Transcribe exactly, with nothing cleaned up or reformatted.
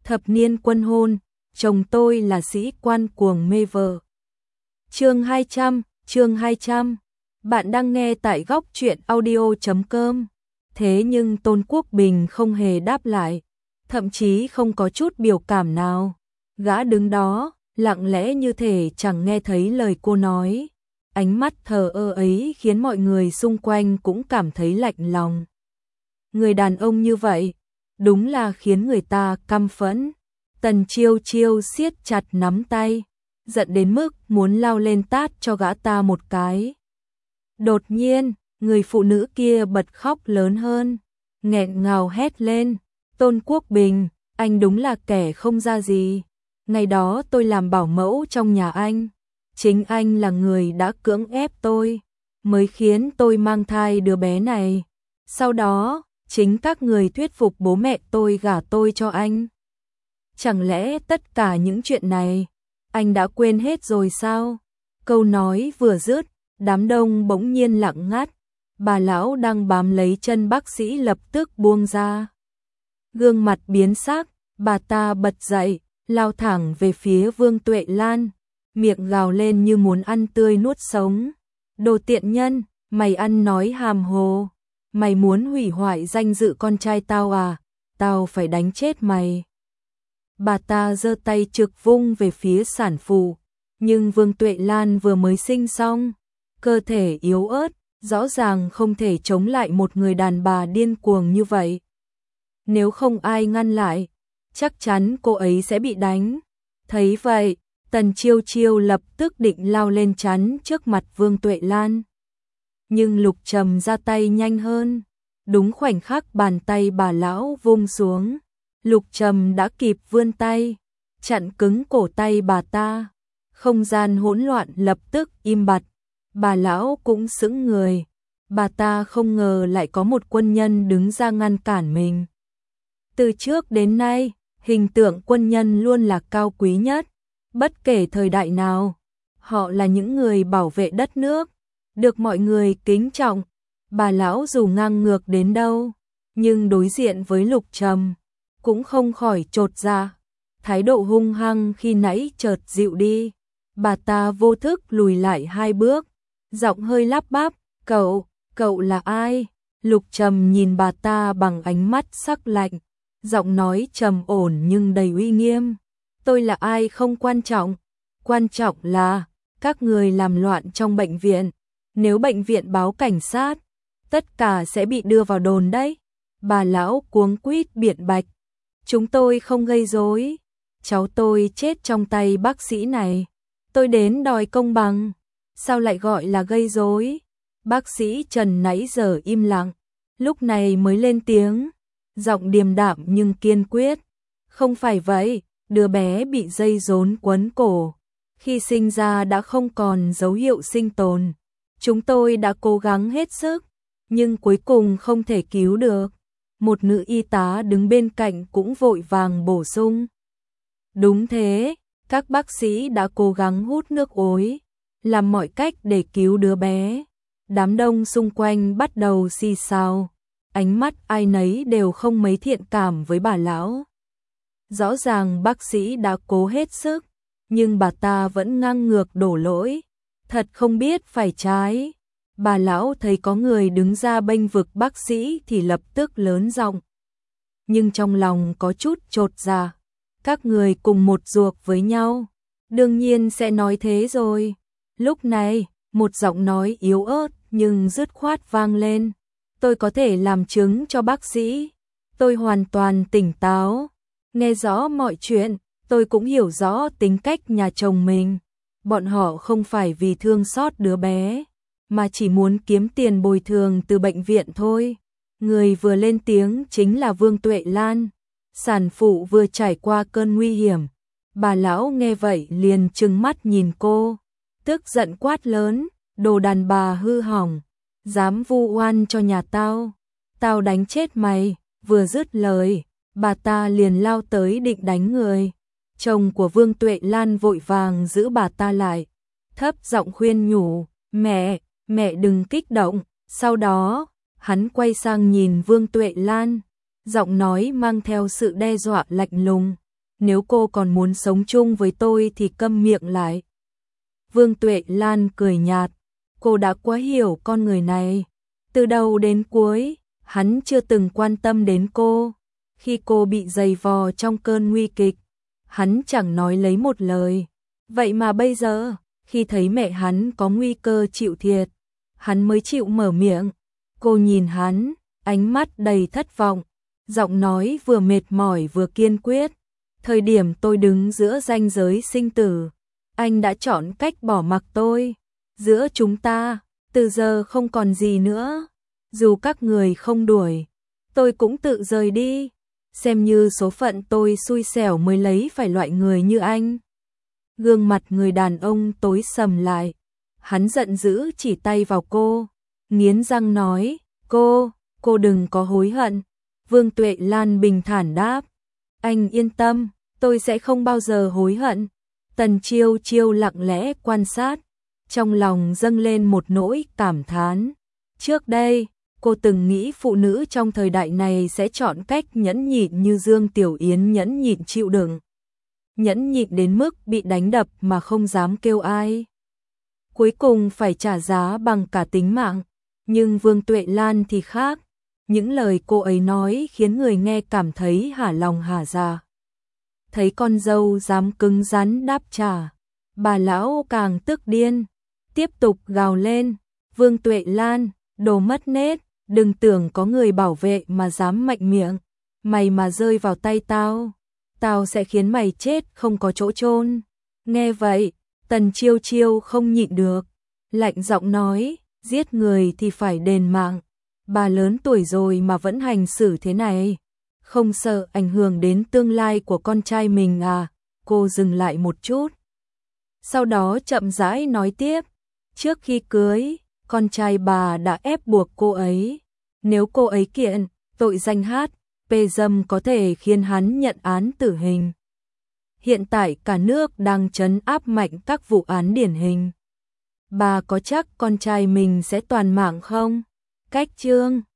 thập niên quân hôn, chồng tôi là sĩ quan cuồng mê vợ. Chương hai trăm, chương hai trăm. Bạn đang nghe tại góc truyện audio chấm com. Thế nhưng Tôn Quốc Bình không hề đáp lại, thậm chí không có chút biểu cảm nào. Gã đứng đó, lặng lẽ như thể chẳng nghe thấy lời cô nói. Ánh mắt thờ ơ ấy khiến mọi người xung quanh cũng cảm thấy lạnh lòng. Người đàn ông như vậy, đúng là khiến người ta căm phẫn. Tần Chiêu Chiêu siết chặt nắm tay, giận đến mức muốn lao lên tát cho gã ta một cái. Đột nhiên, người phụ nữ kia bật khóc lớn hơn, nghẹn ngào hét lên, Tôn Quốc Bình, anh đúng là kẻ không ra gì. Ngày đó tôi làm bảo mẫu trong nhà anh, chính anh là người đã cưỡng ép tôi, mới khiến tôi mang thai đứa bé này. Sau đó, chính các người thuyết phục bố mẹ tôi gả tôi cho anh. Chẳng lẽ tất cả những chuyện này, anh đã quên hết rồi sao? Câu nói vừa dứt, đám đông bỗng nhiên lặng ngắt. Bà lão đang bám lấy chân bác sĩ lập tức buông ra. Gương mặt biến sắc, bà ta bật dậy, lao thẳng về phía Vương Tuệ Lan, miệng gào lên như muốn ăn tươi nuốt sống. Đồ tiện nhân, mày ăn nói hàm hồ, mày muốn hủy hoại danh dự con trai tao à, tao phải đánh chết mày. Bà ta giơ tay trực vung về phía sản phụ, nhưng Vương Tuệ Lan vừa mới sinh xong, cơ thể yếu ớt, rõ ràng không thể chống lại một người đàn bà điên cuồng như vậy. Nếu không ai ngăn lại, chắc chắn cô ấy sẽ bị đánh. Thấy vậy, Tần Chiêu Chiêu lập tức định lao lên chắn trước mặt Vương Tuệ Lan. Nhưng Lục Trầm ra tay nhanh hơn, đúng khoảnh khắc bàn tay bà lão vung xuống, Lục Trầm đã kịp vươn tay, chặn cứng cổ tay bà ta. Không gian hỗn loạn lập tức im bặt, bà lão cũng sững người, bà ta không ngờ lại có một quân nhân đứng ra ngăn cản mình. Từ trước đến nay, hình tượng quân nhân luôn là cao quý nhất, bất kể thời đại nào, họ là những người bảo vệ đất nước, được mọi người kính trọng. Bà lão dù ngang ngược đến đâu, nhưng đối diện với Lục Trầm, cũng không khỏi chột dạ. Thái độ hung hăng khi nãy chợt dịu đi, bà ta vô thức lùi lại hai bước, giọng hơi lắp bắp, "Cậu, cậu là ai?" Lục Trầm nhìn bà ta bằng ánh mắt sắc lạnh, giọng nói trầm ổn nhưng đầy uy nghiêm, "Tôi là ai không quan trọng, quan trọng là các người làm loạn trong bệnh viện, nếu bệnh viện báo cảnh sát, tất cả sẽ bị đưa vào đồn đấy." Bà lão cuống quýt biện bạch, "Chúng tôi không gây rối, cháu tôi chết trong tay bác sĩ này, tôi đến đòi công bằng, sao lại gọi là gây rối?" Bác sĩ Trần nãy giờ im lặng, lúc này mới lên tiếng, giọng điềm đạm nhưng kiên quyết, "Không phải vậy, đứa bé bị dây rốn quấn cổ, khi sinh ra đã không còn dấu hiệu sinh tồn. Chúng tôi đã cố gắng hết sức, nhưng cuối cùng không thể cứu được." Một nữ y tá đứng bên cạnh cũng vội vàng bổ sung, "Đúng thế, các bác sĩ đã cố gắng hút nước ối, làm mọi cách để cứu đứa bé." Đám đông xung quanh bắt đầu xì xào, ánh mắt ai nấy đều không mấy thiện cảm với bà lão. Rõ ràng bác sĩ đã cố hết sức, nhưng bà ta vẫn ngang ngược đổ lỗi, thật không biết phải trái. Bà lão thấy có người đứng ra bênh vực bác sĩ thì lập tức lớn giọng, nhưng trong lòng có chút chột dạ. Các người cùng một ruột với nhau, đương nhiên sẽ nói thế rồi. Lúc này, một giọng nói yếu ớt nhưng dứt khoát vang lên, "Tôi có thể làm chứng cho bác sĩ, tôi hoàn toàn tỉnh táo, nghe rõ mọi chuyện, tôi cũng hiểu rõ tính cách nhà chồng mình. Bọn họ không phải vì thương xót đứa bé, mà chỉ muốn kiếm tiền bồi thường từ bệnh viện thôi." Người vừa lên tiếng chính là Vương Tuệ Lan, sản phụ vừa trải qua cơn nguy hiểm. Bà lão nghe vậy liền trừng mắt nhìn cô, tức giận quát lớn, "Đồ đàn bà hư hỏng, dám vu oan cho nhà tao, tao đánh chết mày." Vừa dứt lời, bà ta liền lao tới định đánh người. Chồng của Vương Tuệ Lan vội vàng giữ bà ta lại, thấp giọng khuyên nhủ, "Mẹ, mẹ đừng kích động." Sau đó, hắn quay sang nhìn Vương Tuệ Lan, giọng nói mang theo sự đe dọa lạnh lùng, nếu cô còn muốn sống chung với tôi thì câm miệng lại. Vương Tuệ Lan cười nhạt, cô đã quá hiểu con người này. Từ đầu đến cuối, hắn chưa từng quan tâm đến cô. Khi cô bị giày vò trong cơn nguy kịch, hắn chẳng nói lấy một lời. Vậy mà bây giờ, khi thấy mẹ hắn có nguy cơ chịu thiệt, hắn mới chịu mở miệng. Cô nhìn hắn, ánh mắt đầy thất vọng, giọng nói vừa mệt mỏi vừa kiên quyết. Thời điểm tôi đứng giữa ranh giới sinh tử, anh đã chọn cách bỏ mặc tôi. Giữa chúng ta, từ giờ không còn gì nữa. Dù các người không đuổi, tôi cũng tự rời đi. Xem như số phận tôi xui xẻo mới lấy phải loại người như anh. Gương mặt người đàn ông tối sầm lại. Hắn giận dữ chỉ tay vào cô, nghiến răng nói, cô, cô đừng có hối hận. Vương Tuệ Lan bình thản đáp, anh yên tâm, tôi sẽ không bao giờ hối hận. Tần Chiêu Chiêu lặng lẽ quan sát, trong lòng dâng lên một nỗi cảm thán. Trước đây, cô từng nghĩ phụ nữ trong thời đại này sẽ chọn cách nhẫn nhịn như Dương Tiểu Yến nhẫn nhịn chịu đựng. Nhẫn nhịn đến mức bị đánh đập mà không dám kêu ai. Cuối cùng phải trả giá bằng cả tính mạng. Nhưng Vương Tuệ Lan thì khác. Những lời cô ấy nói khiến người nghe cảm thấy hả lòng hả dạ. Thấy con dâu dám cứng rắn đáp trả, bà lão càng tức điên, tiếp tục gào lên, Vương Tuệ Lan, đồ mất nết, đừng tưởng có người bảo vệ mà dám mạnh miệng, mày mà rơi vào tay tao, tao sẽ khiến mày chết không có chỗ chôn. Nghe vậy, Tần Chiêu Chiêu không nhịn được, lạnh giọng nói, giết người thì phải đền mạng, bà lớn tuổi rồi mà vẫn hành xử thế này. Không sợ ảnh hưởng đến tương lai của con trai mình à? Cô dừng lại một chút. Sau đó chậm rãi nói tiếp. Trước khi cưới, con trai bà đã ép buộc cô ấy. Nếu cô ấy kiện, tội danh hát, pê dâm có thể khiến hắn nhận án tử hình. Hiện tại cả nước đang trấn áp mạnh các vụ án điển hình. Bà có chắc con trai mình sẽ toàn mạng không? Cách chương